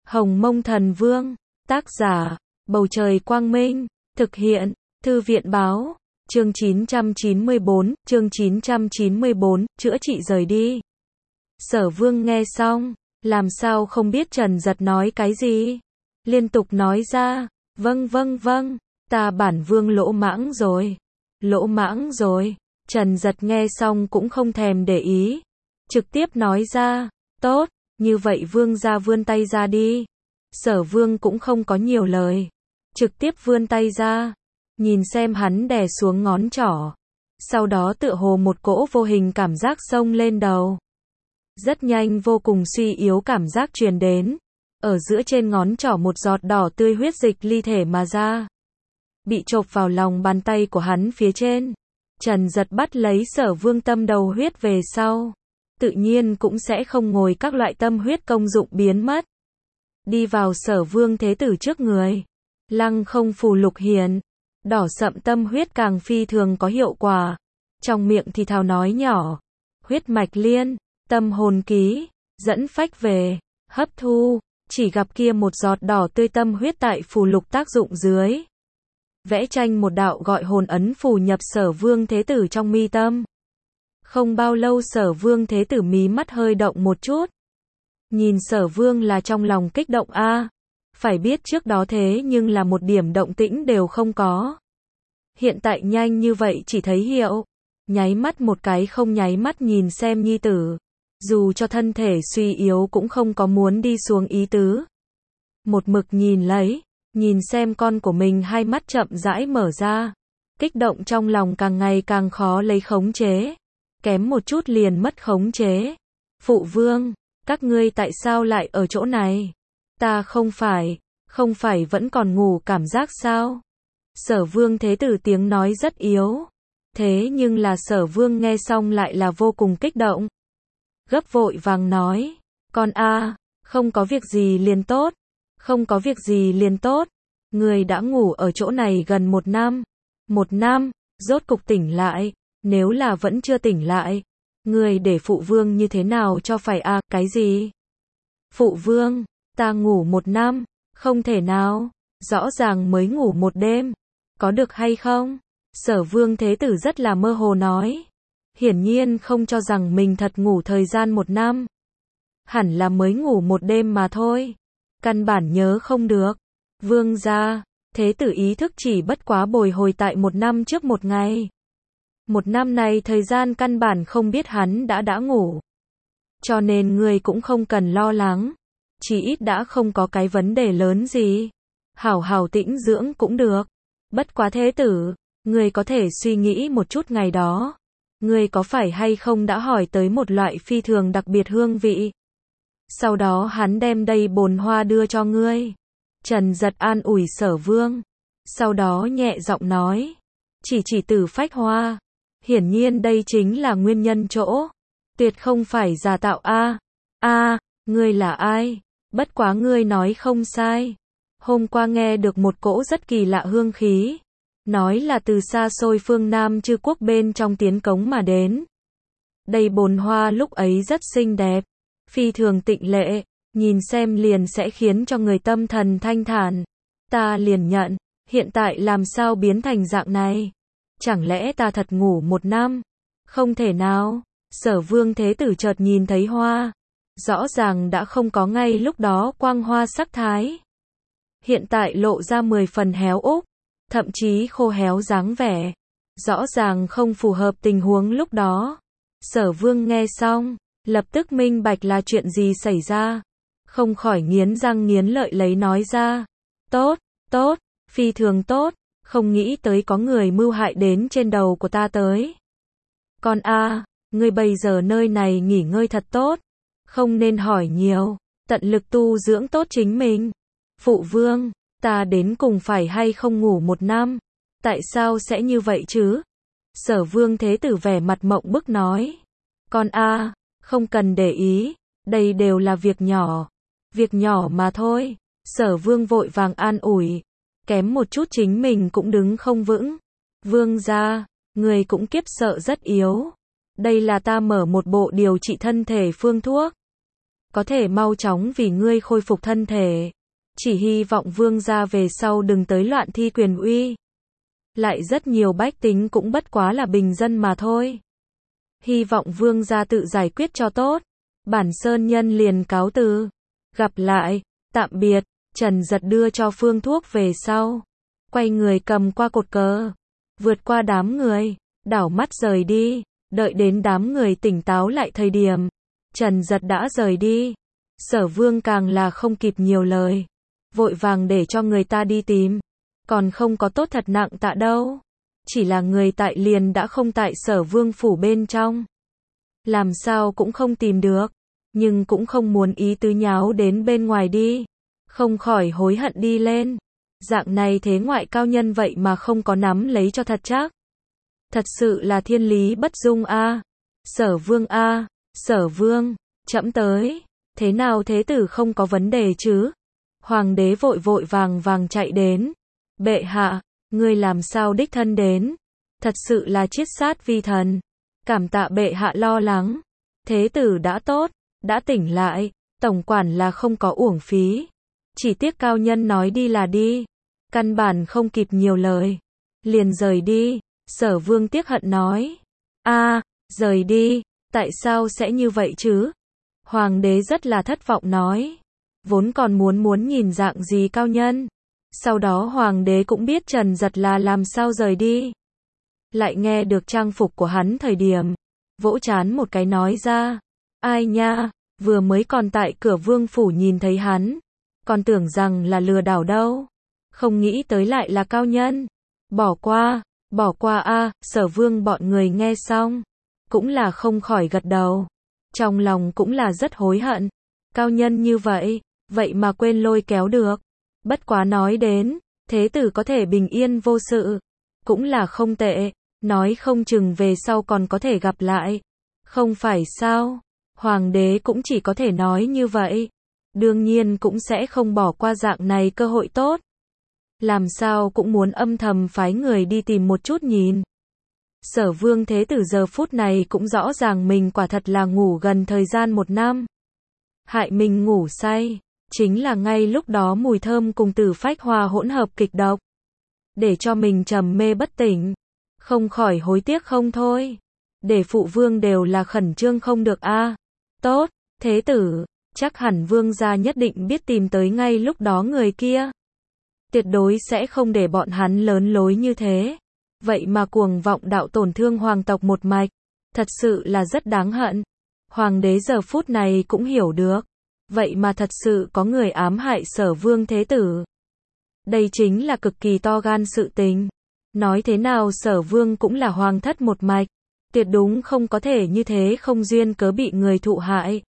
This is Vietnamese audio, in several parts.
Hồng Mông Thần Vương, tác giả, Bầu Trời Quang Minh, thực hiện, Thư viện Báo, chương 994, chữa trị rời đi. Sở Vương nghe xong, làm sao không biết Trần Giật nói cái gì? Liên tục nói ra, vâng, ta bản vương lỗ mãng rồi. Trần Giật nghe xong cũng không thèm để ý, trực tiếp nói ra, tốt, như vậy vương gia vươn tay ra đi. Sở Vương cũng không có nhiều lời, trực tiếp vươn tay ra, nhìn xem hắn đè xuống ngón trỏ. Sau đó tựa hồ một cỗ vô hình cảm giác xông lên đầu. Rất nhanh vô cùng suy yếu cảm giác truyền đến. Ở giữa trên ngón trỏ một giọt đỏ tươi huyết dịch ly thể mà ra. Bị chộp vào lòng bàn tay của hắn phía trên. Trần Giật bắt lấy Sở Vương tâm đầu huyết về sau. Tự nhiên cũng sẽ không ngồi các loại tâm huyết công dụng biến mất. Đi vào Sở Vương Thế Tử trước người. Lăng không phù lục hiện. Đỏ sậm tâm huyết càng phi thường có hiệu quả. Trong miệng thì thào nói nhỏ. Huyết mạch liên, tâm hồn ký, dẫn phách về, hấp thu. Chỉ gặp kia một giọt đỏ tươi tâm huyết tại phù lục tác dụng dưới. Vẽ tranh một đạo gọi hồn ấn phù nhập Sở Vương Thế Tử trong mi tâm. Không bao lâu Sở Vương Thế Tử mí mắt hơi động một chút. Nhìn Sở Vương là trong lòng kích động a. Phải biết trước đó thế nhưng là một điểm động tĩnh đều không có. Hiện tại nhanh như vậy chỉ thấy hiệu. Nháy mắt một cái không nháy mắt nhìn xem nhi tử. Dù cho thân thể suy yếu cũng không có muốn đi xuống ý tứ. Một mực nhìn lấy, nhìn xem con của mình hai mắt chậm rãi mở ra. Kích động trong lòng càng ngày càng khó lấy khống chế. Kém một chút liền mất khống chế. Phụ vương, các ngươi tại sao lại ở chỗ này? Ta không phải vẫn còn ngủ cảm giác sao? Sở Vương Thế Tử tiếng nói rất yếu. Thế nhưng là Sở Vương nghe xong lại là vô cùng kích động. Gấp vội vàng nói, con a, không có việc gì liền tốt. Không có việc gì liền tốt. Người đã ngủ ở chỗ này gần 1 năm. 1 năm, rốt cục tỉnh lại. Nếu là vẫn chưa tỉnh lại, người để phụ vương như thế nào cho phải a, cái gì? Phụ vương, ta ngủ 1 năm, không thể nào, rõ ràng mới ngủ 1 đêm, có được hay không? Sở Vương Thế Tử rất là mơ hồ nói, hiển nhiên không cho rằng mình thật ngủ thời gian 1 năm. Hẳn là mới ngủ 1 đêm mà thôi, căn bản nhớ không được. Vương gia, Thế Tử ý thức chỉ bất quá bồi hồi tại 1 năm trước 1 ngày. 1 năm này thời gian căn bản không biết hắn đã ngủ. Cho nên người cũng không cần lo lắng. Chỉ ít đã không có cái vấn đề lớn gì. Hảo hảo tĩnh dưỡng cũng được. Bất quá Thế Tử, người có thể suy nghĩ một chút ngày đó. Người có phải hay không đã hỏi tới một loại phi thường đặc biệt hương vị. Sau đó hắn đem đây bồn hoa đưa cho ngươi. Trần Giật an ủi Sở Vương. Sau đó nhẹ giọng nói. Chỉ Tử Phách Hoa. Hiển nhiên đây chính là nguyên nhân chỗ. Tuyệt không phải giả tạo a. Ngươi là ai? Bất quá ngươi nói không sai. Hôm qua nghe được một cỗ rất kỳ lạ hương khí. Nói là từ xa xôi phương Nam Chư Quốc bên trong tiến cống mà đến. Đây bồn hoa lúc ấy rất xinh đẹp. Phi thường tịnh lệ. Nhìn xem liền sẽ khiến cho người tâm thần thanh thản. Ta liền nhận. Hiện tại làm sao biến thành dạng này? Chẳng lẽ ta thật ngủ 1 năm? Không thể nào. Sở Vương Thế Tử chợt nhìn thấy hoa. Rõ ràng đã không có ngay lúc đó quang hoa sắc thái. Hiện tại lộ ra 10 phần héo úc. Thậm chí khô héo dáng vẻ. Rõ ràng không phù hợp tình huống lúc đó. Sở Vương nghe xong, lập tức minh bạch là chuyện gì xảy ra. Không khỏi nghiến răng nghiến lợi lấy nói ra. Tốt, phi thường tốt. Không nghĩ tới có người mưu hại đến trên đầu của ta tới. Con a, ngươi bây giờ nơi này nghỉ ngơi thật tốt. Không nên hỏi nhiều, tận lực tu dưỡng tốt chính mình. Phụ vương, ta đến cùng phải hay không ngủ 1 năm? Tại sao sẽ như vậy chứ? Sở Vương Thế Tử vẻ mặt mộng bức nói. Con a, không cần để ý, đây đều là việc nhỏ. Việc nhỏ mà thôi. Sở Vương vội vàng an ủi. Kém một chút chính mình cũng đứng không vững. Vương gia, người cũng kiếp sợ rất yếu. Đây là ta mở một bộ điều trị thân thể phương thuốc. có thể mau chóng vì ngươi khôi phục thân thể. Chỉ hy vọng vương gia về sau đừng tới loạn thi quyền uy. Lại rất nhiều bách tính cũng bất quá là bình dân mà thôi. Hy vọng vương gia tự giải quyết cho tốt. Bản sơn nhân liền cáo từ. Gặp lại, tạm biệt. Trần Giật đưa cho phương thuốc về sau. Quay người cầm qua cột cờ. Vượt qua đám người. Đảo mắt rời đi. Đợi đến đám người tỉnh táo lại thời điểm. Trần Giật đã rời đi. Sở Vương càng là không kịp nhiều lời. Vội vàng để cho người ta đi tìm. Còn không có tốt thật nặng tạ đâu. Chỉ là người tại liền đã không tại Sở Vương phủ bên trong. Làm sao cũng không tìm được. Nhưng cũng không muốn ý tứ nháo đến bên ngoài đi. Không khỏi hối hận đi lên. Dạng này thế ngoại cao nhân vậy mà không có nắm lấy cho thật chắc. Thật sự là thiên lý bất dung a. Sở Vương a, Sở Vương, trẫm tới. Thế nào thế tử không có vấn đề chứ? Hoàng đế vội vội vàng vàng chạy đến. Bệ hạ, ngươi làm sao đích thân đến? Thật sự là chiết sát vi thần. Cảm tạ bệ hạ lo lắng. Thế tử đã tốt, đã tỉnh lại. Tổng quản là không có uổng phí. Chỉ tiếc cao nhân nói đi là đi. Căn bản không kịp nhiều lời. Liền rời đi. Sở Vương tiếc hận nói. Rời đi. Tại sao sẽ như vậy chứ? Hoàng đế rất là thất vọng nói. Vốn còn muốn nhìn dạng gì cao nhân. Sau đó hoàng đế cũng biết Trần Giật là làm sao rời đi. Lại nghe được trang phục của hắn thời điểm. Vỗ trán một cái nói ra. Ai nha, vừa mới còn tại cửa vương phủ nhìn thấy hắn. Còn tưởng rằng là lừa đảo đâu. Không nghĩ tới lại là cao nhân. Bỏ qua a. Sở Vương bọn người nghe xong. Cũng là không khỏi gật đầu. Trong lòng cũng là rất hối hận. Cao nhân như vậy, vậy mà quên lôi kéo được. Bất quá nói đến, thế tử có thể bình yên vô sự. Cũng là không tệ, nói không chừng về sau còn có thể gặp lại. Không phải sao? Hoàng đế cũng chỉ có thể nói như vậy. Đương nhiên cũng sẽ không bỏ qua dạng này cơ hội tốt. Làm sao cũng muốn âm thầm phái người đi tìm một chút nhìn. Sở Vương thế tử giờ phút này cũng rõ ràng mình quả thật là ngủ gần thời gian 1 năm. Hại mình ngủ say, chính là ngay lúc đó mùi thơm cùng tử phách hòa hỗn hợp kịch độc. Để cho mình trầm mê bất tỉnh. Không khỏi hối tiếc không thôi. Để phụ vương đều là khẩn trương không được a. Tốt, thế tử, chắc hẳn vương gia nhất định biết tìm tới ngay lúc đó người kia. Tuyệt đối sẽ không để bọn hắn lớn lối như thế. Vậy mà cuồng vọng đạo tổn thương hoàng tộc một mạch. Thật sự là rất đáng hận. Hoàng đế giờ phút này cũng hiểu được. Vậy mà thật sự có người ám hại Sở Vương thế tử. Đây chính là cực kỳ to gan sự tình. Nói thế nào Sở Vương cũng là hoàng thất một mạch. Tuyệt đúng không có thể như thế không duyên cớ bị người thụ hại.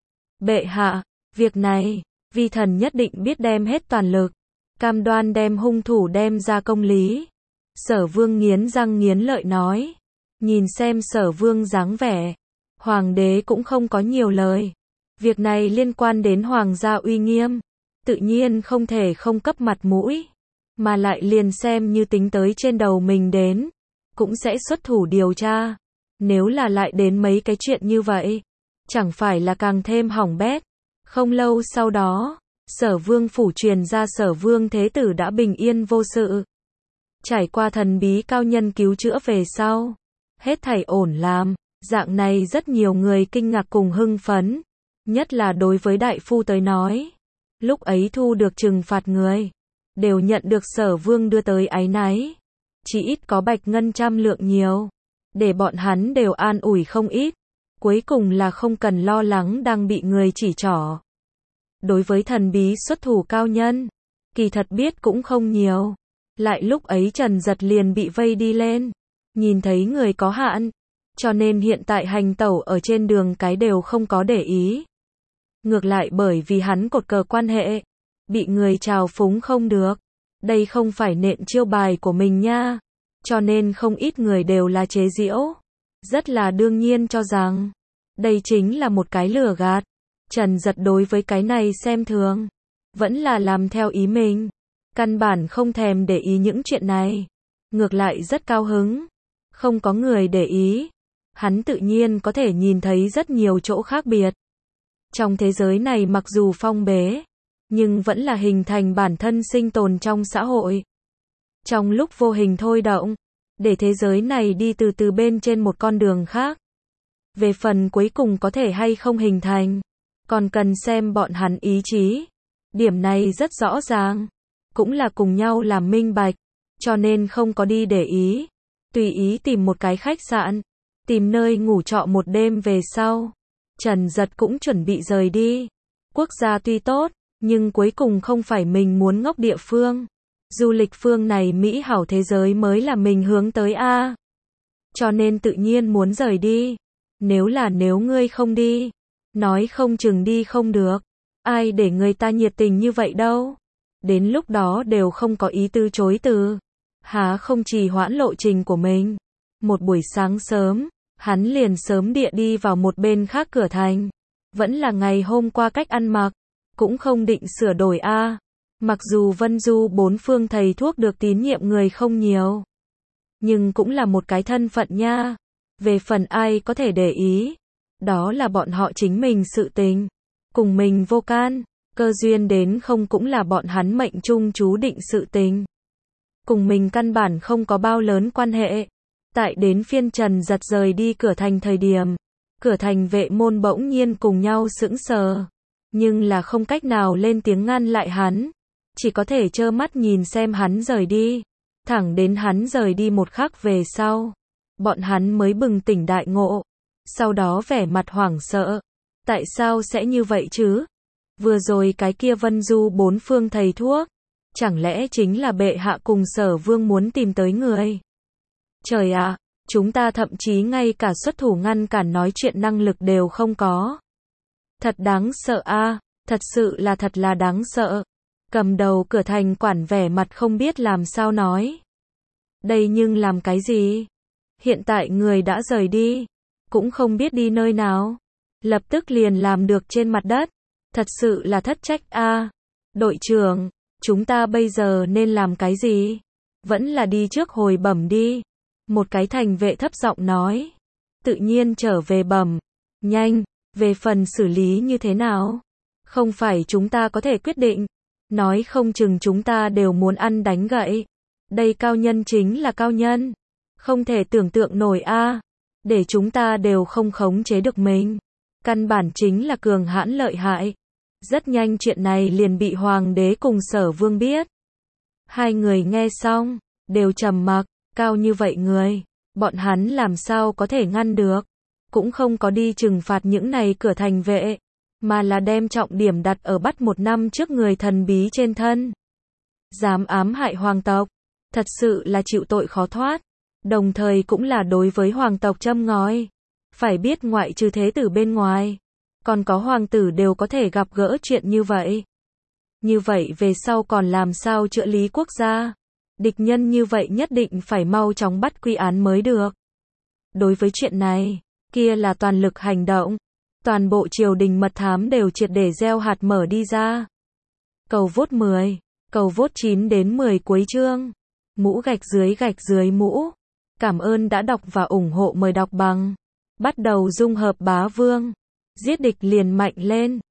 Bệ hạ, việc này, vi thần nhất định biết đem hết toàn lực. Cam đoan đem hung thủ đem ra công lý. Sở Vương nghiến răng nghiến lợi nói. Nhìn xem Sở Vương dáng vẻ. Hoàng đế cũng không có nhiều lời. Việc này liên quan đến hoàng gia uy nghiêm. Tự nhiên không thể không cấp mặt mũi. Mà lại liền xem như tính tới trên đầu mình đến. Cũng sẽ xuất thủ điều tra. Nếu là lại đến mấy cái chuyện như vậy. Chẳng phải là càng thêm hỏng bét. Không lâu sau đó. Sở Vương phủ truyền ra Sở Vương thế tử đã bình yên vô sự. Trải qua thần bí cao nhân cứu chữa về sau. Hết thảy ổn làm. Dạng này rất nhiều người kinh ngạc cùng hưng phấn. Nhất là đối với đại phu tới nói. Lúc ấy thu được trừng phạt người. Đều nhận được Sở Vương đưa tới áy náy. Chỉ ít có bạch ngân 100 lượng nhiều. Để bọn hắn đều an ủi không ít. Cuối cùng là không cần lo lắng đang bị người chỉ trỏ. Đối với thần bí xuất thủ cao nhân. Kỳ thật biết cũng không nhiều. Lại lúc ấy Trần Giật liền bị vây đi lên. Nhìn thấy người có hạn. Cho nên hiện tại hành tẩu ở trên đường cái đều không có để ý. Ngược lại bởi vì hắn cột cờ quan hệ. Bị người trào phúng không được. Đây không phải nện chiêu bài của mình nha. Cho nên không ít người đều là chế giễu. Rất là đương nhiên cho rằng. Đây chính là một cái lừa gạt. Trần Giật đối với cái này xem thường. Vẫn là làm theo ý mình. Căn bản không thèm để ý những chuyện này. Ngược lại rất cao hứng. Không có người để ý. Hắn tự nhiên có thể nhìn thấy rất nhiều chỗ khác biệt. Trong thế giới này mặc dù phong bế, nhưng vẫn là hình thành bản thân sinh tồn trong xã hội. Trong lúc vô hình thôi động, để thế giới này đi từ từ bên trên một con đường khác. Về phần cuối cùng có thể hay không hình thành, còn cần xem bọn hắn ý chí. Điểm này rất rõ ràng, cũng là cùng nhau làm minh bạch, cho nên không có đi để ý. Tùy ý tìm một cái khách sạn, tìm nơi ngủ trọ một đêm về sau. Trần Giật cũng chuẩn bị rời đi. Quốc gia tuy tốt, nhưng cuối cùng không phải mình muốn ngốc địa phương. Du lịch phương này mỹ hảo thế giới mới là mình hướng tới a. Cho nên tự nhiên muốn rời đi. Nếu ngươi không đi, nói không chừng đi không được. Ai để người ta nhiệt tình như vậy đâu. Đến lúc đó đều không có ý tư chối từ. Há không trì hoãn lộ trình của mình. Một buổi sáng sớm, hắn liền sớm địa đi vào một bên khác cửa thành. Vẫn là ngày hôm qua cách ăn mặc, cũng không định sửa đổi a. Mặc dù Vân Du bốn phương thầy thuốc được tín nhiệm người không nhiều, nhưng cũng là một cái thân phận nha. Về phần ai có thể để ý, đó là bọn họ chính mình sự tình. Cùng mình vô can, cơ duyên đến không cũng là bọn hắn mệnh trung chú định sự tình. Cùng mình căn bản không có bao lớn quan hệ. Tại đến phiên Trần Giật rời đi cửa thành thời điểm, cửa thành vệ môn bỗng nhiên cùng nhau sững sờ, nhưng là không cách nào lên tiếng ngăn lại hắn, chỉ có thể trơ mắt nhìn xem hắn rời đi. Thẳng đến hắn rời đi một khắc về sau, bọn hắn mới bừng tỉnh đại ngộ, sau đó vẻ mặt hoảng sợ. Tại sao sẽ như vậy chứ? Vừa rồi cái kia Vân Du bốn phương thầy thuốc, chẳng lẽ chính là bệ hạ cùng Sở Vương muốn tìm tới người? Trời ạ, chúng ta thậm chí ngay cả xuất thủ ngăn cản nói chuyện năng lực đều không có. Thật đáng sợ a, thật sự là thật là đáng sợ. Cầm đầu cửa thành quản vẻ mặt không biết làm sao nói. Đây nhưng làm cái gì? Hiện tại người đã rời đi, cũng không biết đi nơi nào. Lập tức liền làm được trên mặt đất. Thật sự là thất trách a. Đội trưởng, chúng ta bây giờ nên làm cái gì? Vẫn là đi trước hồi bẩm đi. Một cái thành vệ thấp giọng nói. Tự nhiên trở về bẩm. Nhanh, về phần xử lý như thế nào? Không phải chúng ta có thể quyết định. Nói không chừng chúng ta đều muốn ăn đánh gậy. Đây cao nhân chính là cao nhân. Không thể tưởng tượng nổi a. Để chúng ta đều không khống chế được mình. Căn bản chính là cường hãn lợi hại. Rất nhanh chuyện này liền bị Hoàng đế cùng Sở Vương biết. Hai người nghe xong, đều trầm mặc. Cao như vậy người, bọn hắn làm sao có thể ngăn được. Cũng không có đi trừng phạt những này cửa thành vệ, mà là đem trọng điểm đặt ở bắt một năm trước người thần bí trên thân. Dám ám hại hoàng tộc, thật sự là chịu tội khó thoát. Đồng thời cũng là đối với hoàng tộc châm ngòi. Phải biết ngoại trừ thế tử bên ngoài, còn có hoàng tử đều có thể gặp gỡ chuyện như vậy. Như vậy về sau còn làm sao chữa lý quốc gia? Địch nhân như vậy nhất định phải mau chóng bắt quy án mới được. Đối với chuyện này, kia là toàn lực hành động. Toàn bộ triều đình mật thám đều triệt để gieo hạt mở đi ra. Cầu vote 10, cầu vote 9 đến 10 cuối chương. Mũ gạch dưới mũ. Cảm ơn đã đọc và ủng hộ, mời đọc bằng. Bắt đầu dung hợp bá vương. Giết địch liền mạnh lên.